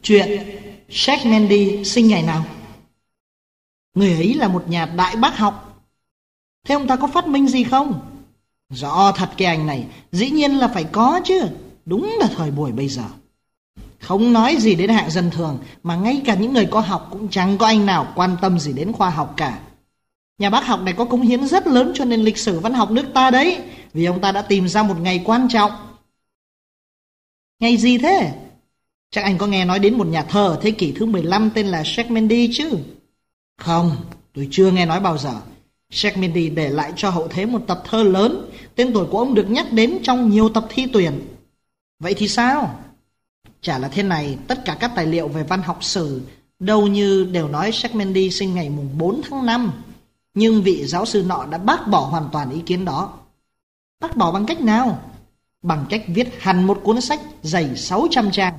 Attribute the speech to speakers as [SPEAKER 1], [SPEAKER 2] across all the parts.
[SPEAKER 1] Chuyện Jack Mandy sinh ngày nào? Người ấy là một nhà đại bác học. Thế ông ta có phát minh gì không? Rõ thật cái anh này, dĩ nhiên là phải có chứ. Đúng là thời buổi bây giờ. Không nói gì đến hạng dân thường, mà ngay cả những người có học cũng chẳng có anh nào quan tâm gì đến khoa học cả. Nhà bác học này có cống hiến rất lớn cho nền lịch sử văn học nước ta đấy, vì ông ta đã tìm ra một ngày quan trọng. Ngày gì thế? Chắc anh có nghe nói đến một nhà thơ ở thế kỷ thứ 15 tên là Jack Mandy chứ? Không, tôi chưa nghe nói bao giờ. Jack Mandy để lại cho hậu thế một tập thơ lớn, tên tuổi của ông được nhắc đến trong nhiều tập thi tuyển. Vậy thì sao? Chả là thế này, tất cả các tài liệu về văn học sử đâu như đều nói Jack Mandy sinh ngày mùng 4 tháng 5. Nhưng vị giáo sư nọ đã bác bỏ hoàn toàn ý kiến đó. Bác bỏ bằng cách nào? Bằng cách viết hẳn một cuốn sách dày 600 trang.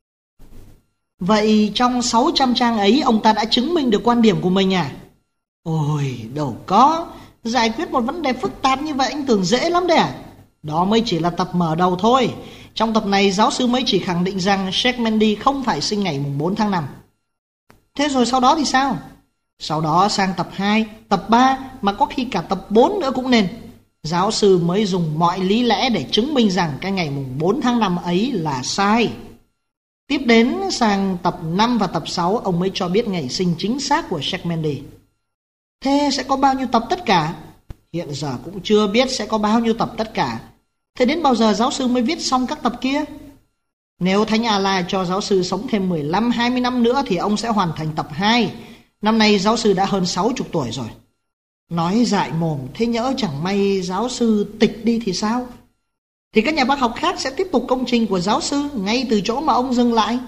[SPEAKER 1] Vậy trong 600 trang ấy ông ta đã chứng minh được quan điểm của mình à? Ôi, đâu có. Giải quyết một vấn đề phức tạp như vậy anh tưởng dễ lắm đấy à? Đó mới chỉ là tập mở đầu thôi. Trong tập này giáo sư mới chỉ khẳng định rằng Jack Mandy không phải sinh ngày mùng 4 tháng 5. Thế rồi sau đó thì sao? Sau đó sang tập 2, tập 3, mà có khi cả tập 4 nữa cũng nên. Giáo sư mới dùng mọi lý lẽ để chứng minh rằng cái ngày mùng 4 tháng 5 ấy là sai. Tiếp đến sang tập 5 và tập 6 ông mới cho biết ngày sinh chính xác của Jack Mandy. Thế sẽ có bao nhiêu tập tất cả? Hiện giờ cũng chưa biết sẽ có bao nhiêu tập tất cả. Thế đến bao giờ giáo sư mới viết xong các tập kia? Nếu Thánh Allah cho giáo sư sống thêm 15-20 năm nữa thì ông sẽ hoàn thành tập 2. Năm nay giáo sư đã hơn 60 tuổi rồi. Nói dại mồm, thế nhỡ chẳng may giáo sư tịch đi thì sao? Thì các nhà bác học khác sẽ tiếp tục công trình của giáo sư ngay từ chỗ mà ông dừng lại.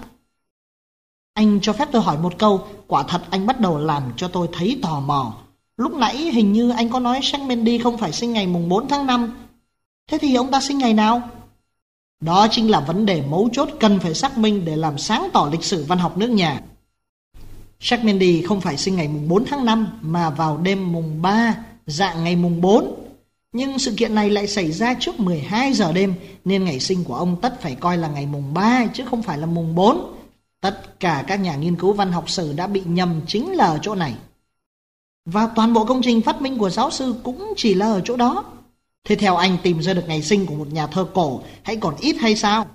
[SPEAKER 1] Anh cho phép tôi hỏi một câu, quả thật anh bắt đầu làm cho tôi thấy tò mò. Lúc nãy hình như anh có nói Jack Mandy không phải sinh ngày mùng 4 tháng 5. Thế thì ông ta sinh ngày nào? Đó chính là vấn đề mấu chốt cần phải xác minh để làm sáng tỏ lịch sử văn học nước nhà. Jack Mandy không phải sinh ngày mùng 4 tháng 5 mà vào đêm mùng 3, dạng ngày mùng 4. Nhưng sự kiện này lại xảy ra trước 12 giờ đêm nên ngày sinh của ông tất phải coi là ngày mùng 3 chứ không phải là mùng 4. Tất cả các nhà nghiên cứu văn học sử đã bị nhầm chính là ở chỗ này. Và toàn bộ công trình phát minh của giáo sư cũng chỉ là ở chỗ đó. Thế theo anh tìm ra được ngày sinh của một nhà thơ cổ hãy còn ít hay sao?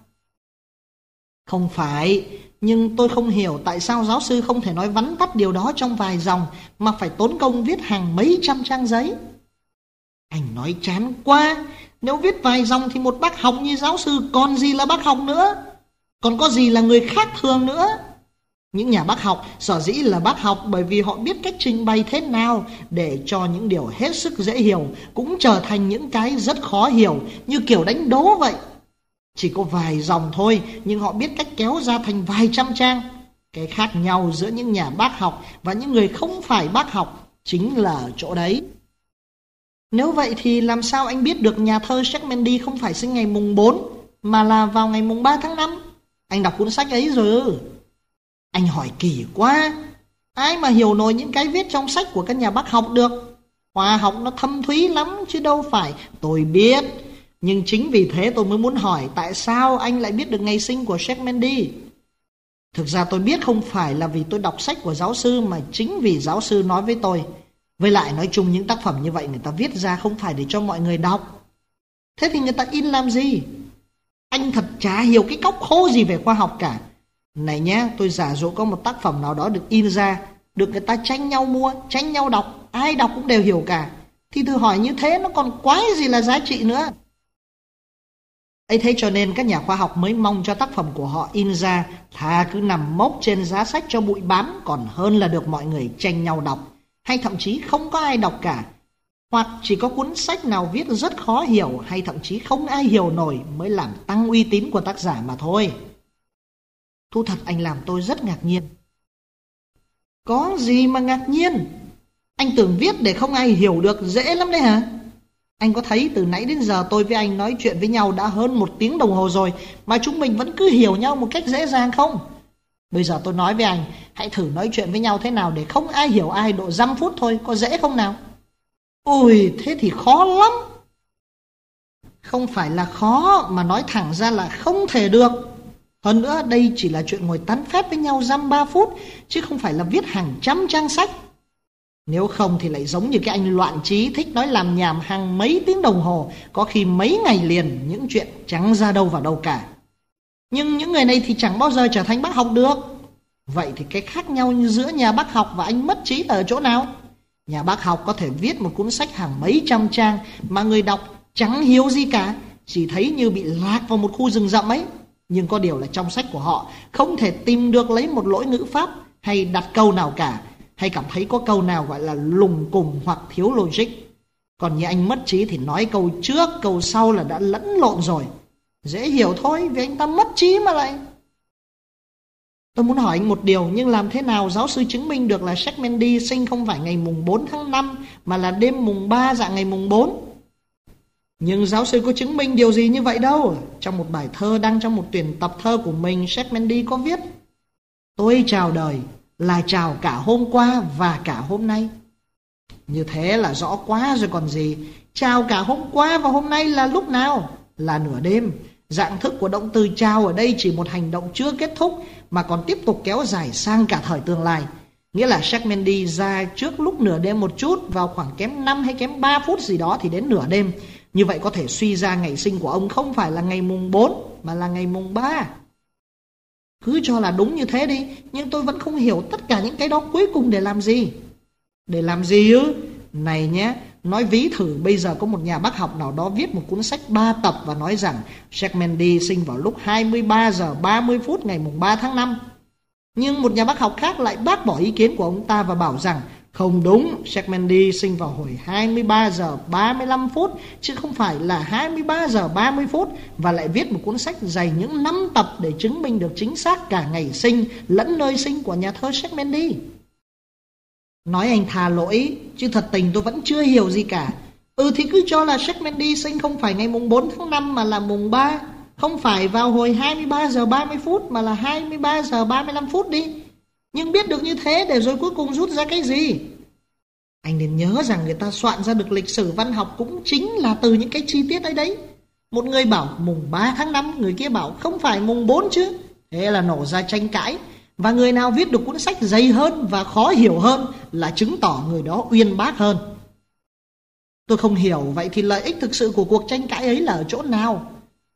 [SPEAKER 1] Không phải, nhưng tôi không hiểu tại sao giáo sư không thể nói vắn tắt điều đó trong vài dòng mà phải tốn công viết hàng mấy trăm trang giấy. Anh nói chán quá, nếu viết vài dòng thì một bác học như giáo sư còn gì là bác học nữa, còn có gì là người khác thường nữa. Những nhà bác học sở dĩ là bác học bởi vì họ biết cách trình bày thế nào để cho những điều hết sức dễ hiểu cũng trở thành những cái rất khó hiểu, như kiểu đánh đố vậy. Chỉ có vài dòng thôi nhưng họ biết cách kéo ra thành vài trăm trang. Cái khác nhau giữa những nhà bác học và những người không phải bác học chính là ở chỗ đấy. Nếu vậy thì làm sao anh biết được nhà thơ Jack Mandy không phải sinh ngày mùng 4 mà là vào ngày mùng 3 tháng 5? Anh đọc cuốn sách ấy rồi. Anh hỏi kỳ quá. Ai mà hiểu nổi những cái viết trong sách của các nhà bác học được. Khoa học nó thâm thúy lắm chứ đâu phải. Tôi biết. Nhưng chính vì thế tôi mới muốn hỏi tại sao anh lại biết được ngày sinh của Jack Mandy. Thực ra tôi biết không phải là vì tôi đọc sách của giáo sư mà chính vì giáo sư nói với tôi. Với lại nói chung những tác phẩm như vậy người ta viết ra không phải để cho mọi người đọc. Thế thì người ta in làm gì? Anh thật chả hiểu cái cóc khô gì về khoa học cả. Này nhá, tôi giả dụ có một tác phẩm nào đó được in ra, được người ta tranh nhau mua, tranh nhau đọc, ai đọc cũng đều hiểu cả. Thì thử hỏi như thế nó còn quái gì là giá trị nữa. Ấy thế cho nên các nhà khoa học mới mong cho tác phẩm của họ in ra, thà cứ nằm mốc trên giá sách cho bụi bám còn hơn là được mọi người tranh nhau đọc, hay thậm chí không có ai đọc cả. Hoặc chỉ có cuốn sách nào viết rất khó hiểu hay thậm chí không ai hiểu nổi mới làm tăng uy tín của tác giả mà thôi. Thu thật anh làm tôi rất ngạc nhiên. Có gì mà ngạc nhiên? Anh tưởng viết để không ai hiểu được dễ lắm đấy hả? Anh có thấy từ nãy đến giờ tôi với anh nói chuyện với nhau đã hơn 1 tiếng đồng hồ rồi mà chúng mình vẫn cứ hiểu nhau một cách dễ dàng không? Bây giờ tôi nói với anh, hãy thử nói chuyện với nhau thế nào để không ai hiểu ai độ 5 phút thôi, có dễ không nào? Ôi, thế thì khó lắm. Không phải là khó mà nói thẳng ra là không thể được. Hơn nữa đây chỉ là chuyện ngồi tán phét với nhau dăm 3 phút, chứ không phải là viết hàng trăm trang sách. Nếu không thì lại giống như cái anh loạn trí thích nói làm nhảm hàng mấy tiếng đồng hồ, có khi mấy ngày liền, những chuyện chẳng ra đâu vào đâu cả. Nhưng những người này thì chẳng bao giờ trở thành bác học được. Vậy thì cái khác nhau giữa nhà bác học và anh mất trí là ở chỗ nào? Nhà bác học có thể viết một cuốn sách hàng mấy trăm trang mà người đọc chẳng hiểu gì cả, chỉ thấy như bị lạc vào một khu rừng rậm ấy. Nhưng có điều là trong sách của họ không thể tìm được lấy một lỗi ngữ pháp hay đặt câu nào cả, hay cảm thấy có câu nào gọi là lùng cùng hoặc thiếu logic. Còn như anh mất trí thì nói câu trước câu sau là đã lẫn lộn rồi. Dễ hiểu thôi, vì anh ta mất trí mà lại. Tôi muốn hỏi anh một điều, nhưng làm thế nào giáo sư chứng minh được là Jack Mendy sinh không phải ngày mùng 4 tháng 5 mà là đêm mùng 3 dạng ngày mùng 4? Nhưng giáo sư có chứng minh điều gì như vậy đâu. Trong một bài thơ đăng trong một tuyển tập thơ của mình, Jack Mendy có viết: tôi chào đời là chào cả hôm qua và cả hôm nay. Như thế là rõ quá rồi còn gì. Chào cả hôm qua và hôm nay là lúc nào? Là nửa đêm. Dạng thức của động từ chào ở đây chỉ một hành động chưa kết thúc mà còn tiếp tục kéo dài sang cả thời tương lai. Nghĩa là Jack Mendy ra trước lúc nửa đêm một chút, vào khoảng kém 5 hay kém 3 phút gì đó thì đến nửa đêm. Như vậy có thể suy ra ngày sinh của ông không phải là ngày mùng 4 mà là ngày mùng 3. Cứ cho là đúng như thế đi, nhưng tôi vẫn không hiểu tất cả những cái đó cuối cùng để làm gì. Để làm gì ư? Này nhé, nói ví thử bây giờ có một nhà bác học nào đó viết một cuốn sách 3 tập và nói rằng Jack Mendy sinh vào lúc 23 giờ 30 phút ngày mùng 3 tháng 5. Nhưng một nhà bác học khác lại bác bỏ ý kiến của ông ta và bảo rằng không đúng, Jack Mendy sinh vào hồi 23 giờ 35 phút chứ không phải là 23 giờ 30 phút, và lại viết một cuốn sách dày những 5 tập để chứng minh được chính xác cả ngày sinh lẫn nơi sinh của nhà thơ Jack Mendy. Nói anh tha lỗi, chứ thật tình tôi vẫn chưa hiểu gì cả. Thì cứ cho là Jack Mendy sinh không phải ngày mùng 4 tháng 5 mà là mùng 3, không phải vào hồi 23 giờ 30 phút mà là 23 giờ 35 phút đi. Nhưng biết được như thế để rồi cuối cùng rút ra cái gì? Anh nên nhớ rằng người ta soạn ra được lịch sử văn học cũng chính là từ những cái chi tiết ấy đấy. Một người bảo mùng 3 tháng 5, người kia bảo không phải mùng 4 chứ. Thế là nổ ra tranh cãi. Và người nào viết được cuốn sách dày hơn và khó hiểu hơn là chứng tỏ người đó uyên bác hơn. Tôi không hiểu, vậy thì lợi ích thực sự của cuộc tranh cãi ấy là ở chỗ nào?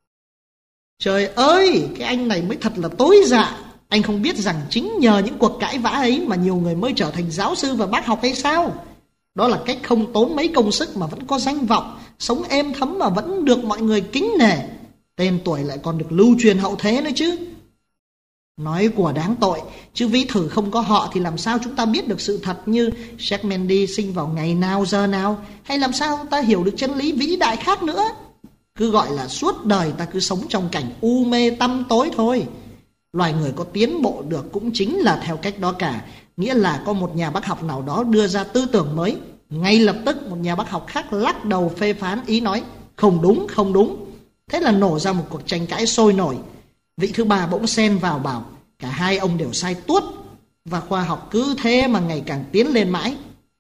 [SPEAKER 1] Trời ơi, cái anh này mới thật là tối dạ. Anh không biết rằng chính nhờ những cuộc cãi vã ấy mà nhiều người mới trở thành giáo sư và bác học hay sao? Đó là cách không tốn mấy công sức mà vẫn có danh vọng, sống êm thấm mà vẫn được mọi người kính nể. Tên tuổi lại còn được lưu truyền hậu thế nữa chứ. Nói của đáng tội, chứ ví thử không có họ thì làm sao chúng ta biết được sự thật như Jack Mendy sinh vào ngày nào giờ nào, hay làm sao ta hiểu được chân lý vĩ đại khác nữa. Cứ gọi là suốt đời ta cứ sống trong cảnh u mê tăm tối thôi. Loài người có tiến bộ được cũng chính là theo cách đó cả. Nghĩa là có một nhà bác học nào đó đưa ra tư tưởng mới, ngay lập tức một nhà bác học khác lắc đầu phê phán, ý nói không đúng, không đúng. Thế là nổ ra một cuộc tranh cãi sôi nổi. Vị thứ ba bỗng xen vào bảo cả hai ông đều sai tuốt, và khoa học cứ thế mà ngày càng tiến lên mãi.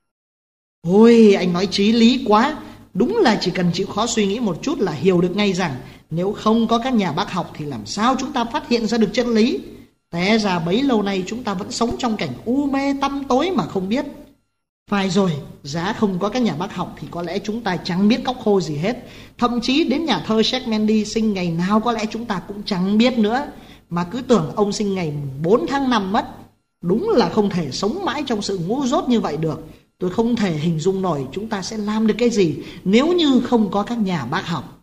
[SPEAKER 1] Ôi, anh nói chí lý quá. Đúng là chỉ cần chịu khó suy nghĩ một chút là hiểu được ngay rằng nếu không có các nhà bác học thì làm sao chúng ta phát hiện ra được chân lý. Té ra bấy lâu nay chúng ta vẫn sống trong cảnh u mê tăm tối mà không biết. Phải rồi, giá không có các nhà bác học thì có lẽ chúng ta chẳng biết cóc khô gì hết. Thậm chí đến nhà thơ Jack Mendy sinh ngày nào có lẽ chúng ta cũng chẳng biết nữa. Mà cứ tưởng ông sinh ngày 4 tháng 5 mất. Đúng là không thể sống mãi trong sự ngu dốt như vậy được. Tôi không thể hình dung nổi chúng ta sẽ làm được cái gì nếu như không có các nhà bác học.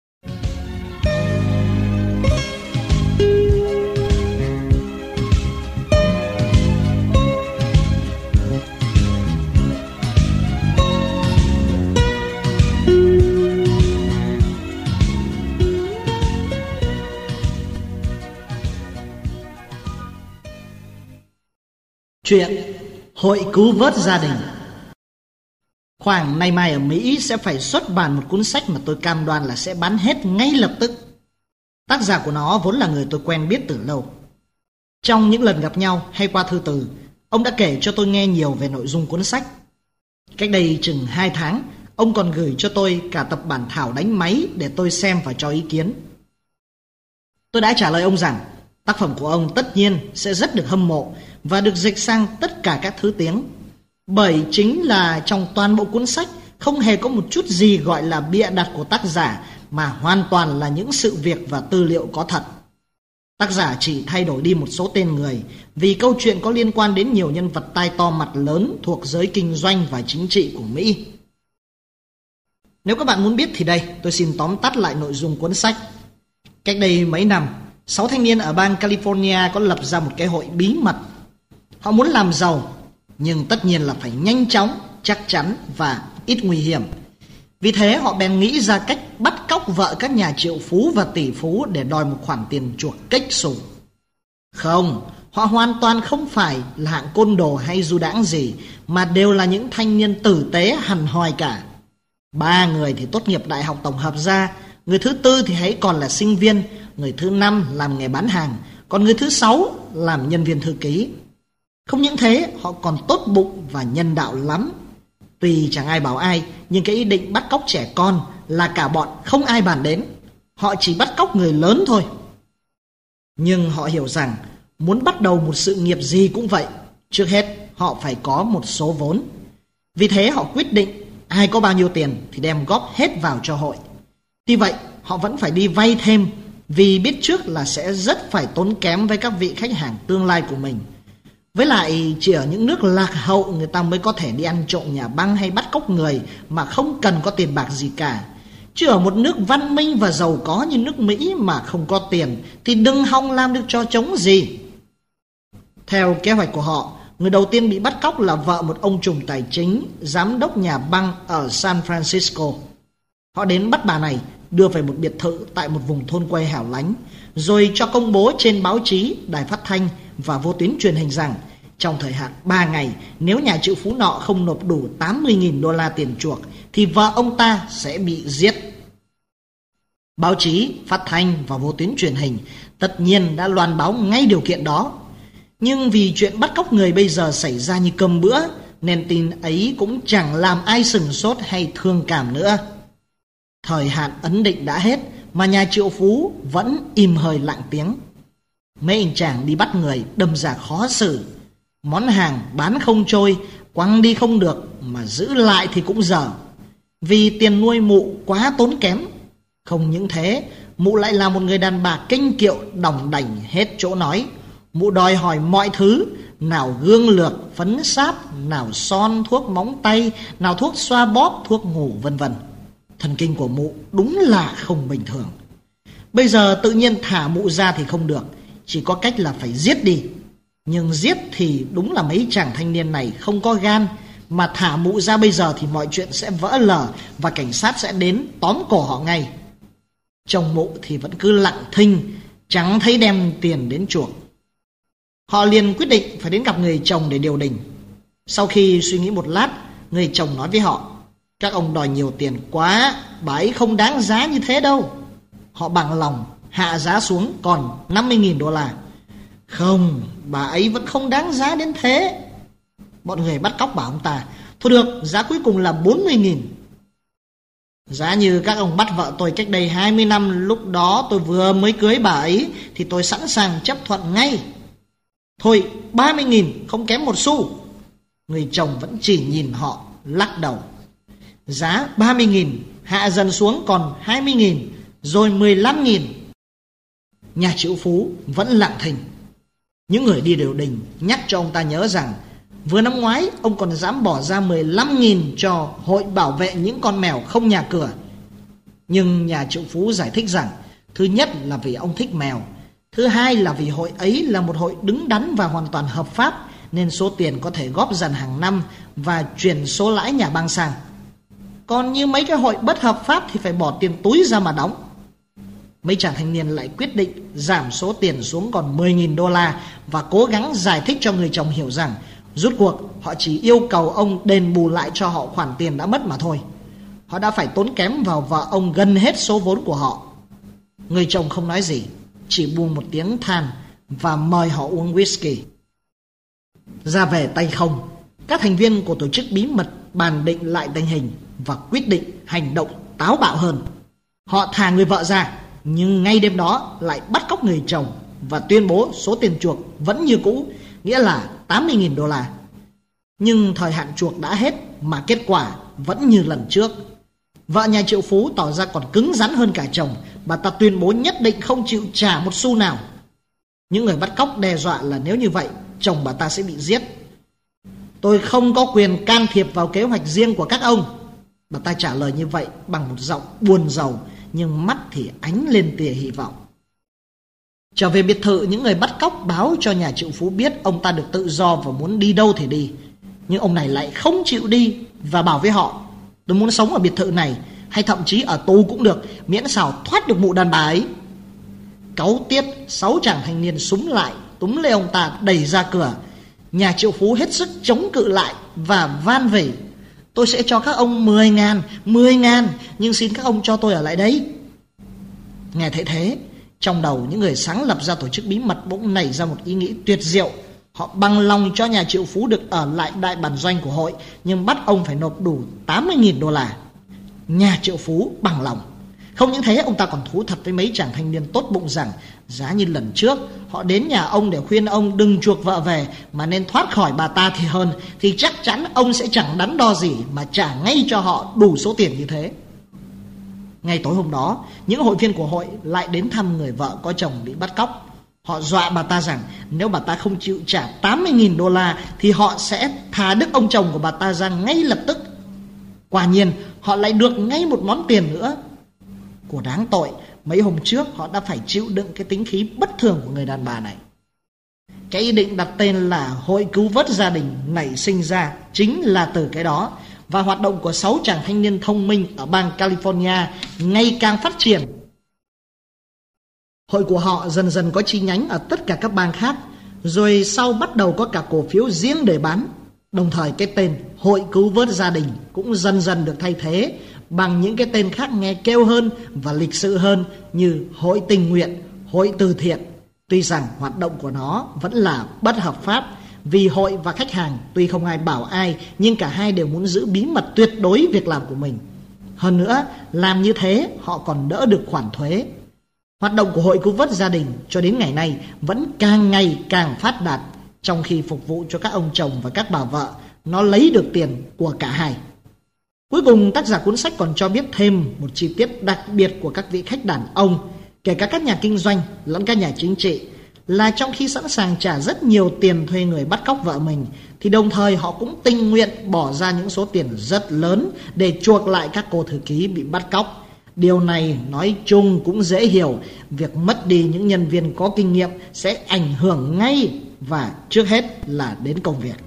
[SPEAKER 1] Chuyện Hội cứu vớt gia đình. Khoảng nay mai ở Mỹ sẽ phải xuất bản một cuốn sách mà tôi cam đoan là sẽ bán hết ngay lập tức. Tác giả của nó vốn là người tôi quen biết từ lâu. Trong những lần gặp nhau hay qua thư từ, ông đã kể cho tôi nghe nhiều về nội dung cuốn sách. Cách đây chừng 2 tháng, ông còn gửi cho tôi cả tập bản thảo đánh máy để tôi xem và cho ý kiến. Tôi đã trả lời ông rằng Tác phẩm của ông tất nhiên sẽ rất được hâm mộ và được dịch sang tất cả các thứ tiếng. Bởi chính là trong toàn bộ cuốn sách không hề có một chút gì gọi là bịa đặt của tác giả, mà hoàn toàn là những sự việc và tư liệu có thật. Tác giả chỉ thay đổi đi một số tên người vì câu chuyện có liên quan đến nhiều nhân vật tai to mặt lớn thuộc giới kinh doanh và chính trị của Mỹ. Nếu các bạn muốn biết thì đây, tôi xin tóm tắt lại nội dung cuốn sách. Cách đây mấy năm, 6 thanh niên ở bang California có lập ra một cái hội bí mật. Họ muốn làm giàu, nhưng tất nhiên là phải nhanh chóng, chắc chắn và ít nguy hiểm. Vì thế họ bèn nghĩ ra cách bắt cóc vợ các nhà triệu phú và tỷ phú để đòi một khoản tiền chuộc kếch xù. Không, họ hoàn toàn không phải là hạng côn đồ hay du đãng gì, mà đều là những thanh niên tử tế hằn hoi cả. 3 người thì tốt nghiệp đại học tổng hợp ra, người thứ 4 thì hãy còn là sinh viên, người thứ 5 làm nghề bán hàng, còn người thứ 6 làm nhân viên thư ký. Không những thế, họ còn tốt bụng và nhân đạo lắm. Tuy chẳng ai bảo ai, nhưng cái ý định bắt cóc trẻ con là cả bọn không ai bàn đến. Họ chỉ bắt cóc người lớn thôi. Nhưng họ hiểu rằng muốn bắt đầu một sự nghiệp gì cũng vậy, trước hết họ phải có một số vốn. Vì thế họ quyết định ai có bao nhiêu tiền thì đem góp hết vào cho hội. Tuy vậy họ vẫn phải đi vay thêm, vì biết trước là sẽ rất phải tốn kém với các vị khách hàng tương lai của mình. Với lại chỉ ở những nước lạc hậu người ta mới có thể đi ăn trộm nhà băng hay bắt cóc người mà không cần có tiền bạc gì cả. Chứ ở một nước văn minh và giàu có như nước Mỹ mà không có tiền thì đừng hòng làm được trò trống gì. Theo kế hoạch của họ, người đầu tiên bị bắt cóc là vợ một ông trùm tài chính, giám đốc nhà băng ở San Francisco. Họ đến bắt bà này, đưa về một biệt thự tại một vùng thôn quê hẻo lánh, rồi cho công bố trên báo chí, đài phát thanh và vô tuyến truyền hình rằng trong thời hạn 3 ngày, nếu nhà triệu phú nọ không nộp đủ $80.000 tiền chuộc thì vợ ông ta sẽ bị giết. Báo chí, phát thanh và vô tuyến truyền hình tất nhiên đã loan báo ngay điều kiện đó. Nhưng vì chuyện bắt cóc người bây giờ xảy ra như cơm bữa, nên tin ấy cũng chẳng làm ai sửng sốt hay thương cảm nữa. Thời hạn ấn định đã hết mà nhà triệu phú vẫn im hơi lặng tiếng. Mấy anh chàng đi bắt người đâm ra khó xử. Món hàng bán không trôi, quăng đi không được, mà giữ lại thì cũng dở. Vì tiền nuôi mụ quá tốn kém. Không những thế, mụ lại là một người đàn bà kinh kiệu, đỏng đảnh hết chỗ nói. Mụ đòi hỏi mọi thứ, nào gương lược, phấn sáp, nào son, thuốc móng tay, nào thuốc xoa bóp, thuốc ngủ vân vân. Thần kinh của mụ đúng là không bình thường. Bây giờ tự nhiên thả mụ ra thì không được, chỉ có cách là phải giết đi. Nhưng giết thì đúng là mấy chàng thanh niên này không có gan, mà thả mụ ra bây giờ thì mọi chuyện sẽ vỡ lở và cảnh sát sẽ đến tóm cổ họ ngay. Chồng mụ thì vẫn cứ lặng thinh, chẳng thấy đem tiền đến chuộc. Họ liền quyết định phải đến gặp người chồng để điều đình. Sau khi suy nghĩ một lát, người chồng nói với họ: các ông đòi nhiều tiền quá, bà ấy không đáng giá như thế đâu. Họ bằng lòng hạ giá xuống còn $50.000. Không, bà ấy vẫn không đáng giá đến thế. Bọn người bắt cóc bảo ông ta: thôi được, giá cuối cùng là 40.000. Giá như các ông bắt vợ tôi cách đây 20 năm, lúc đó tôi vừa mới cưới bà ấy, thì tôi sẵn sàng chấp thuận ngay. Thôi 30.000, không kém một xu. Người chồng vẫn chỉ nhìn họ, lắc đầu. Giá 30.000 hạ dần xuống còn 20.000, rồi 15.000. Nhà triệu phú vẫn lặng thinh. Những người đi điều đình nhắc cho ông ta nhớ rằng vừa năm ngoái ông còn dám bỏ ra 15.000 cho hội bảo vệ những con mèo không nhà cửa. Nhưng nhà triệu phú giải thích rằng thứ nhất là vì ông thích mèo, thứ hai là vì hội ấy là một hội đứng đắn và hoàn toàn hợp pháp, nên số tiền có thể góp dần hàng năm và chuyển số lãi nhà băng sang. Còn như mấy cái hội bất hợp pháp thì phải bỏ tiền túi ra mà đóng. Mấy chàng thanh niên lại quyết định giảm số tiền xuống còn $10.000 và cố gắng giải thích cho người chồng hiểu rằng rút cuộc họ chỉ yêu cầu ông đền bù lại cho họ khoản tiền đã mất mà thôi. Họ đã phải tốn kém vào vợ ông gần hết số vốn của họ. Người chồng không nói gì, chỉ buông một tiếng than và mời họ uống whisky. Ra về tay không, các thành viên của tổ chức bí mật bàn định lại tình hình và quyết định hành động táo bạo hơn. Họ thả người vợ ra, nhưng ngay đêm đó lại bắt cóc người chồng và tuyên bố số tiền chuộc vẫn như cũ, nghĩa là 80.000 đô la. Nhưng thời hạn chuộc đã hết mà kết quả vẫn như lần trước. Vợ nhà triệu phú tỏ ra còn cứng rắn hơn cả chồng. Bà ta tuyên bố nhất định không chịu trả một xu nào. Những người bắt cóc đe dọa là nếu như vậy, chồng bà ta sẽ bị giết. Tôi không có quyền can thiệp vào kế hoạch riêng của các ông. Bà ta trả lời như vậy bằng một giọng buồn rầu, nhưng mắt thì ánh lên tia hy vọng. Trở về biệt thự, những người bắt cóc báo cho nhà triệu phú biết ông ta được tự do và muốn đi đâu thì đi. Nhưng ông này lại không chịu đi và bảo với họ: tôi muốn sống ở biệt thự này, hay thậm chí ở tù cũng được, miễn sao thoát được mụ đàn bà ấy. Cáu tiết, 6 chàng thanh niên súng lại túm lấy ông ta đẩy ra cửa. Nhà triệu phú hết sức chống cự lại và van vỉ: tôi sẽ cho các ông 10.000, nhưng xin các ông cho tôi ở lại đấy. Nghe thấy thế, trong đầu những người sáng lập ra tổ chức bí mật bỗng nảy ra một ý nghĩ tuyệt diệu. Họ bằng lòng cho nhà triệu phú được ở lại đại bản doanh của hội, nhưng bắt ông phải nộp đủ 80.000 đô la. Nhà triệu phú bằng lòng. Không những thế, ông ta còn thú thật với mấy chàng thanh niên tốt bụng rằng giá như lần trước họ đến nhà ông để khuyên ông đừng chuộc vợ về mà nên thoát khỏi bà ta thì hơn, thì chắc chắn ông sẽ chẳng đắn đo gì mà trả ngay cho họ đủ số tiền như thế. Ngay tối hôm đó, những hội viên của hội lại đến thăm người vợ có chồng bị bắt cóc. Họ dọa bà ta rằng nếu bà ta không chịu trả 80.000 đô la thì họ sẽ thả đứt ông chồng của bà ta ra ngay lập tức. Quả nhiên, họ lại được ngay một món tiền nữa. Của đáng tội, mấy hôm trước họ đã phải chịu đựng cái tính khí bất thường của người đàn bà này. Cái ý định đặt tên là Hội Cứu Vớt Gia Đình nảy sinh ra chính là từ cái đó. Và hoạt động của 6 chàng thanh niên thông minh ở bang California ngày càng phát triển. Hội của họ dần dần có chi nhánh ở tất cả các bang khác, rồi sau bắt đầu có cả cổ phiếu riêng để bán. Đồng thời cái tên Hội Cứu Vớt Gia Đình cũng dần dần được thay thế bằng những cái tên khác nghe kêu hơn và lịch sự hơn, như Hội Tình Nguyện, Hội Từ Thiện. Tuy rằng hoạt động của nó vẫn là bất hợp pháp, vì hội và khách hàng tuy không ai bảo ai, nhưng cả hai đều muốn giữ bí mật tuyệt đối việc làm của mình. Hơn nữa, làm như thế họ còn đỡ được khoản thuế. Hoạt động của Hội Cứu Vớt Gia Đình cho đến ngày nay vẫn càng ngày càng phát đạt, trong khi phục vụ cho các ông chồng và các bà vợ, nó lấy được tiền của cả hai. Cuối cùng, tác giả cuốn sách còn cho biết thêm một chi tiết đặc biệt của các vị khách đàn ông, kể cả các nhà kinh doanh lẫn các nhà chính trị, là trong khi sẵn sàng trả rất nhiều tiền thuê người bắt cóc vợ mình, thì đồng thời họ cũng tình nguyện bỏ ra những số tiền rất lớn để chuộc lại các cô thư ký bị bắt cóc. Điều này nói chung cũng dễ hiểu, việc mất đi những nhân viên có kinh nghiệm sẽ ảnh hưởng ngay và trước hết là đến công việc.